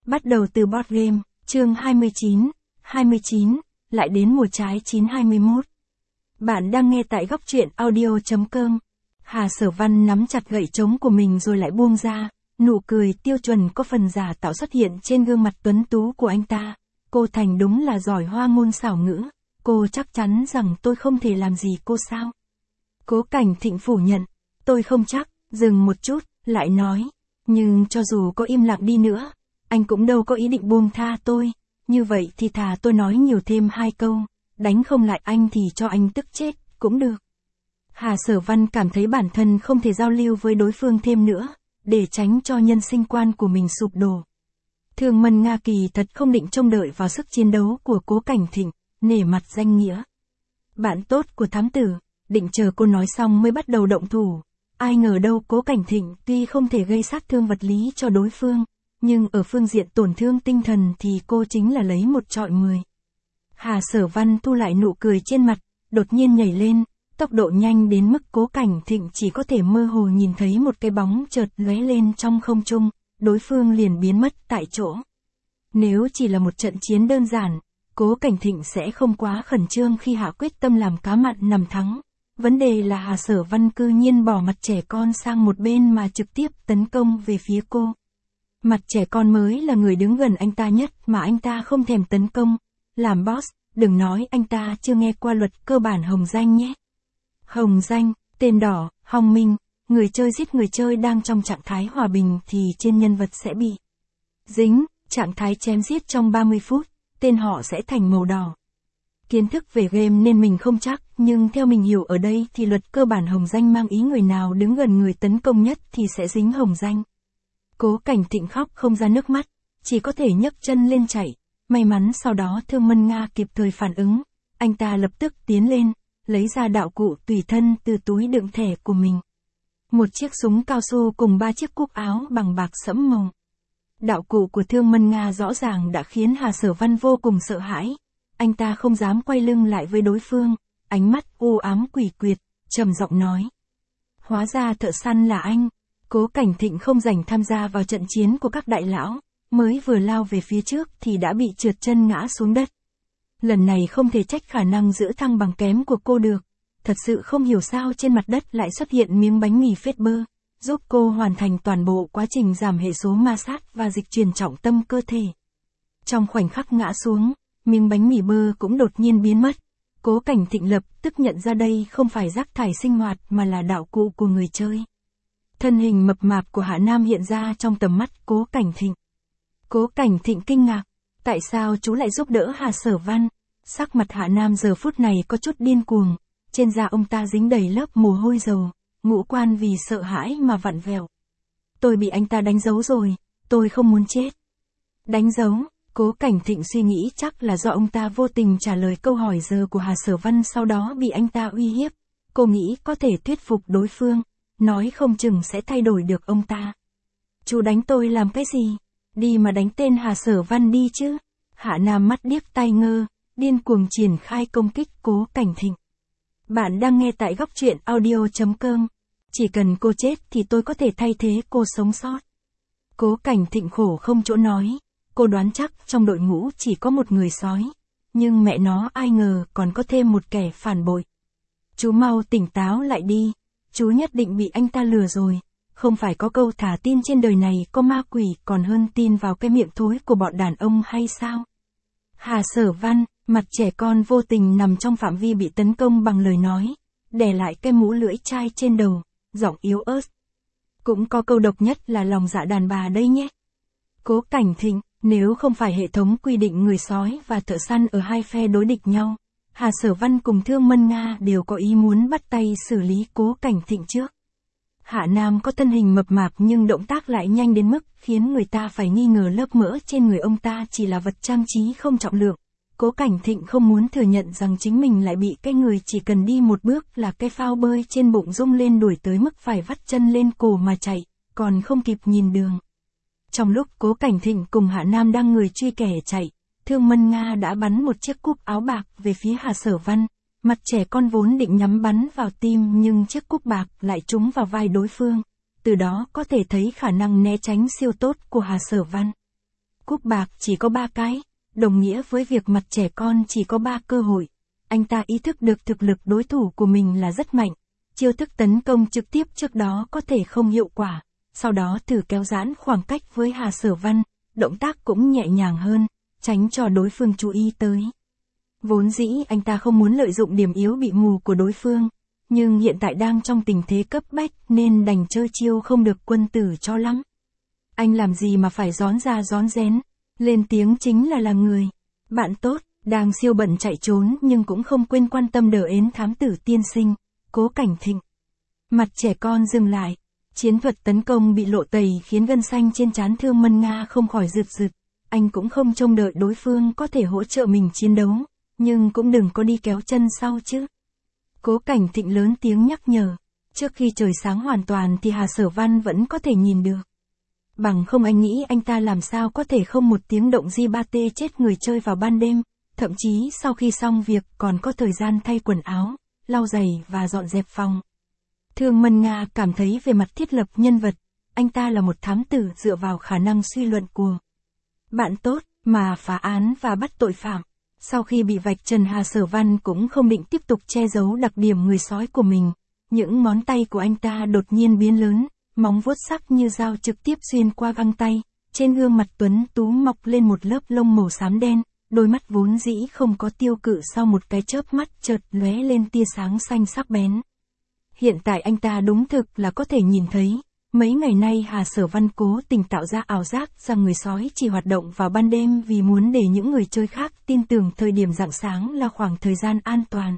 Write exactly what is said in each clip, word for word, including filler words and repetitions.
Bắt đầu từ board game, chương hai mươi chín, hai mươi chín, lại đến mùa trái chín hai mươi mốt. Bạn đang nghe tại góc truyện audio.com. Hà Sở Văn nắm chặt gậy trống của mình rồi lại buông ra, nụ cười tiêu chuẩn có phần giả tạo xuất hiện trên gương mặt tuấn tú của anh ta. Cô Thành đúng là giỏi hoa ngôn xảo ngữ, cô chắc chắn rằng tôi không thể làm gì cô sao? Cố Cảnh Thịnh phủ nhận, tôi không chắc, dừng một chút, lại nói, nhưng cho dù có im lặng đi nữa, anh cũng đâu có ý định buông tha tôi, như vậy thì thà tôi nói nhiều thêm hai câu, đánh không lại anh thì cho anh tức chết, cũng được. Hà Sở Văn cảm thấy bản thân không thể giao lưu với đối phương thêm nữa, để tránh cho nhân sinh quan của mình sụp đổ. Thương Mân Nga kỳ thật không định trông đợi vào sức chiến đấu của Cố Cảnh Thịnh, nể mặt danh nghĩa. Bạn tốt của thám tử, định chờ cô nói xong mới bắt đầu động thủ. Ai ngờ đâu Cố Cảnh Thịnh tuy không thể gây sát thương vật lý cho đối phương, nhưng ở phương diện tổn thương tinh thần thì cô chính là lấy một trọi mười. Hà Sở Văn thu lại nụ cười trên mặt, đột nhiên nhảy lên, tốc độ nhanh đến mức Cố Cảnh Thịnh chỉ có thể mơ hồ nhìn thấy một cái bóng chợt lóe lên trong không trung, đối phương liền biến mất tại chỗ. Nếu chỉ là một trận chiến đơn giản, Cố Cảnh Thịnh sẽ không quá khẩn trương khi hạ quyết tâm làm cá mặn nằm thắng. Vấn đề là Hà Sở Văn cư nhiên bỏ mặt trẻ con sang một bên mà trực tiếp tấn công về phía cô. Mặt trẻ con mới là người đứng gần anh ta nhất mà anh ta không thèm tấn công. Làm boss, đừng nói anh ta chưa nghe qua luật cơ bản hồng danh nhé. Hồng danh, tên đỏ, hong minh, người chơi giết người chơi đang trong trạng thái hòa bình thì trên nhân vật sẽ bị dính, trạng thái chém giết trong ba mươi phút, tên họ sẽ thành màu đỏ. Kiến thức về game nên mình không chắc, nhưng theo mình hiểu ở đây thì luật cơ bản hồng danh mang ý người nào đứng gần người tấn công nhất thì sẽ dính hồng danh. Cố Cảnh Thịnh khóc không ra nước mắt, chỉ có thể nhấc chân lên chạy. May mắn sau đó Thương Mân Nga kịp thời phản ứng, anh ta lập tức tiến lên, lấy ra đạo cụ tùy thân từ túi đựng thẻ của mình. Một chiếc súng cao su cùng ba chiếc cúc áo bằng bạc sẫm màu. Đạo cụ của Thương Mân Nga rõ ràng đã khiến Hà Sở Văn vô cùng sợ hãi. Anh ta không dám quay lưng lại với đối phương, ánh mắt u ám quỷ quyệt, trầm giọng nói. Hóa ra thợ săn là anh. Cố Cảnh Thịnh không rảnh tham gia vào trận chiến của các đại lão, mới vừa lao về phía trước thì đã bị trượt chân ngã xuống đất. Lần này không thể trách khả năng giữ thăng bằng kém của cô được, thật sự không hiểu sao trên mặt đất lại xuất hiện miếng bánh mì phết bơ, giúp cô hoàn thành toàn bộ quá trình giảm hệ số ma sát và dịch chuyển trọng tâm cơ thể. Trong khoảnh khắc ngã xuống, miếng bánh mì bơ cũng đột nhiên biến mất. Cố Cảnh Thịnh lập tức nhận ra đây không phải rác thải sinh hoạt mà là đạo cụ của người chơi. Thân hình mập mạp của Hạ Nam hiện ra trong tầm mắt Cố Cảnh Thịnh. Cố Cảnh Thịnh kinh ngạc, tại sao chú lại giúp đỡ Hà Sở Văn? Sắc mặt Hạ Nam giờ phút này có chút điên cuồng, trên da ông ta dính đầy lớp mồ hôi dầu, ngũ quan vì sợ hãi mà vặn vẹo. Tôi bị anh ta đánh dấu rồi, tôi không muốn chết. Đánh dấu? Cố Cảnh Thịnh suy nghĩ chắc là do ông ta vô tình trả lời câu hỏi giờ của Hà Sở Văn sau đó bị anh ta uy hiếp. Cô nghĩ có thể thuyết phục đối phương, nói không chừng sẽ thay đổi được ông ta. Chú đánh tôi làm cái gì? Đi mà đánh tên Hà Sở Văn đi chứ. Hạ Nam mắt điếc tai ngơ, điên cuồng triển khai công kích Cố Cảnh Thịnh. Bạn đang nghe tại góc truyện audio.com. Chỉ cần cô chết thì tôi có thể thay thế cô sống sót. Cố Cảnh Thịnh khổ không chỗ nói. Cô đoán chắc trong đội ngũ chỉ có một người sói. Nhưng mẹ nó ai ngờ còn có thêm một kẻ phản bội. Chú mau tỉnh táo lại đi. Chú nhất định bị anh ta lừa rồi. Không phải có câu thả tin trên đời này có ma quỷ còn hơn tin vào cái miệng thối của bọn đàn ông hay sao? Hà Sở Văn, mặt trẻ con vô tình nằm trong phạm vi bị tấn công bằng lời nói. Đè lại cái mũ lưỡi chai trên đầu, giọng yếu ớt. Cũng có câu độc nhất là lòng dạ đàn bà đây nhé. Cố Cảnh Thịnh, nếu không phải hệ thống quy định người sói và thợ săn ở hai phe đối địch nhau, Hà Sở Văn cùng Thương Mân Nga đều có ý muốn bắt tay xử lý Cố Cảnh Thịnh trước. Hạ Nam có thân hình mập mạp nhưng động tác lại nhanh đến mức khiến người ta phải nghi ngờ lớp mỡ trên người ông ta chỉ là vật trang trí không trọng lượng. Cố Cảnh Thịnh không muốn thừa nhận rằng chính mình lại bị cái người chỉ cần đi một bước là cái phao bơi trên bụng rung lên đuổi tới mức phải vắt chân lên cổ mà chạy, còn không kịp nhìn đường. Trong lúc Cố Cảnh Thịnh cùng Hạ Nam đang người truy kẻ chạy, Thương Mân Nga đã bắn một chiếc cúp áo bạc về phía Hà Sở Văn. Mặt trẻ con vốn định nhắm bắn vào tim nhưng chiếc cúp bạc lại trúng vào vai đối phương. Từ đó có thể thấy khả năng né tránh siêu tốt của Hà Sở Văn. cúp bạc chỉ có ba cái, đồng nghĩa với việc mặt trẻ con chỉ có ba cơ hội. Anh ta ý thức được thực lực đối thủ của mình là rất mạnh. Chiêu thức tấn công trực tiếp trước đó có thể không hiệu quả, sau đó thử kéo giãn khoảng cách với Hà Sở Văn, động tác cũng nhẹ nhàng hơn, tránh cho đối phương chú ý tới. Vốn dĩ anh ta không muốn lợi dụng điểm yếu bị mù của đối phương, nhưng hiện tại đang trong tình thế cấp bách nên đành chơi chiêu không được quân tử cho lắm. Anh làm gì mà phải rón ra rón rén, lên tiếng chính là là người. Bạn tốt, đang siêu bận chạy trốn nhưng cũng không quên quan tâm đờ ến thám tử tiên sinh, Cố Cảnh Thịnh. Mặt trẻ con dừng lại, chiến thuật tấn công bị lộ tẩy khiến gân xanh trên trán Thương Mân Nga không khỏi rực rực. Anh cũng không trông đợi đối phương có thể hỗ trợ mình chiến đấu, nhưng cũng đừng có đi kéo chân sau chứ. Cố Cảnh Thịnh lớn tiếng nhắc nhở, trước khi trời sáng hoàn toàn thì Hà Sở Văn vẫn có thể nhìn được. Bằng không anh nghĩ anh ta làm sao có thể không một tiếng động di ba tê chết người chơi vào ban đêm, thậm chí sau khi xong việc còn có thời gian thay quần áo, lau giày và dọn dẹp phòng. Thương Mân Nga cảm thấy về mặt thiết lập nhân vật, anh ta là một thám tử dựa vào khả năng suy luận của bạn tốt mà phá án và bắt tội phạm. Sau khi bị vạch trần, Hà Sở Văn cũng không định tiếp tục che giấu đặc điểm người sói của mình. Những ngón tay của anh ta đột nhiên biến lớn, móng vuốt sắc như dao trực tiếp xuyên qua găng tay, trên gương mặt tuấn tú mọc lên một lớp lông màu xám đen, đôi mắt vốn dĩ không có tiêu cự sau một cái chớp mắt chợt lóe lên tia sáng xanh sắc bén. Hiện tại anh ta đúng thực là có thể nhìn thấy, mấy ngày nay Hà Sở Văn cố tình tạo ra ảo giác rằng người sói chỉ hoạt động vào ban đêm vì muốn để những người chơi khác tin tưởng thời điểm rạng sáng là khoảng thời gian an toàn.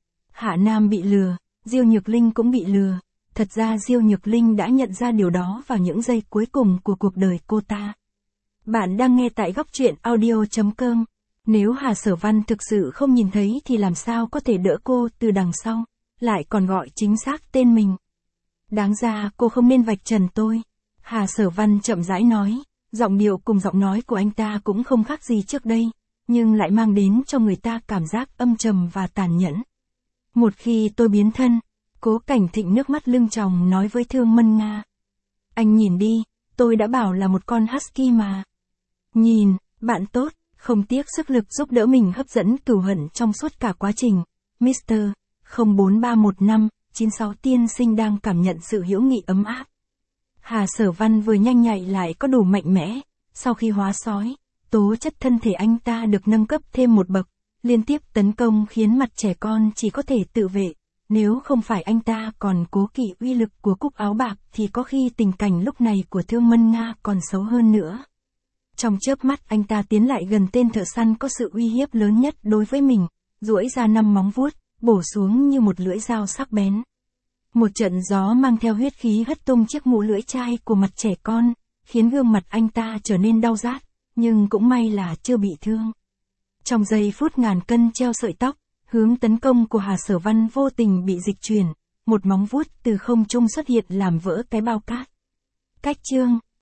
Hạ Nam bị lừa, Diêu Nhược Linh cũng bị lừa. Thật ra Diêu Nhược Linh đã nhận ra điều đó vào những giây cuối cùng của cuộc đời cô ta. Bạn đang nghe tại góc truyện audio chấm com. Nếu Hà Sở Văn thực sự không nhìn thấy thì làm sao có thể đỡ cô từ đằng sau, lại còn gọi chính xác tên mình. Đáng ra cô không nên vạch trần tôi. Hà Sở Văn chậm rãi nói, giọng điệu cùng giọng nói của anh ta cũng không khác gì trước đây, nhưng lại mang đến cho người ta cảm giác âm trầm và tàn nhẫn. Một khi tôi biến thân, Cố Cảnh Thịnh nước mắt lưng tròng nói với Thương Mân Nga. Anh nhìn đi, tôi đã bảo là một con husky mà. Nhìn, bạn tốt, không tiếc sức lực giúp đỡ mình hấp dẫn cửu hận trong suốt cả quá trình. mít tơ không bốn ba một năm chín sáu tiên sinh đang cảm nhận sự hữu nghị ấm áp. Hà Sở Văn vừa nhanh nhạy lại có đủ mạnh mẽ, sau khi hóa sói, tố chất thân thể anh ta được nâng cấp thêm một bậc, liên tiếp tấn công khiến mặt trẻ con chỉ có thể tự vệ. Nếu không phải anh ta còn cố kỵ uy lực của cúc áo bạc thì có khi tình cảnh lúc này của Thương Mân Nga còn xấu hơn nữa. Trong chớp mắt anh ta tiến lại gần tên thợ săn có sự uy hiếp lớn nhất đối với mình, duỗi ra năm móng vuốt, bổ xuống như một lưỡi dao sắc bén. Một trận gió mang theo huyết khí hất tung chiếc mũ lưỡi chai của mặt trẻ con, khiến gương mặt anh ta trở nên đau rát, nhưng cũng may là chưa bị thương. Trong giây phút ngàn cân treo sợi tóc, hướng tấn công của Hà Sở Văn vô tình bị dịch chuyển, một móng vuốt từ không trung xuất hiện làm vỡ cái bao cát. Cách chương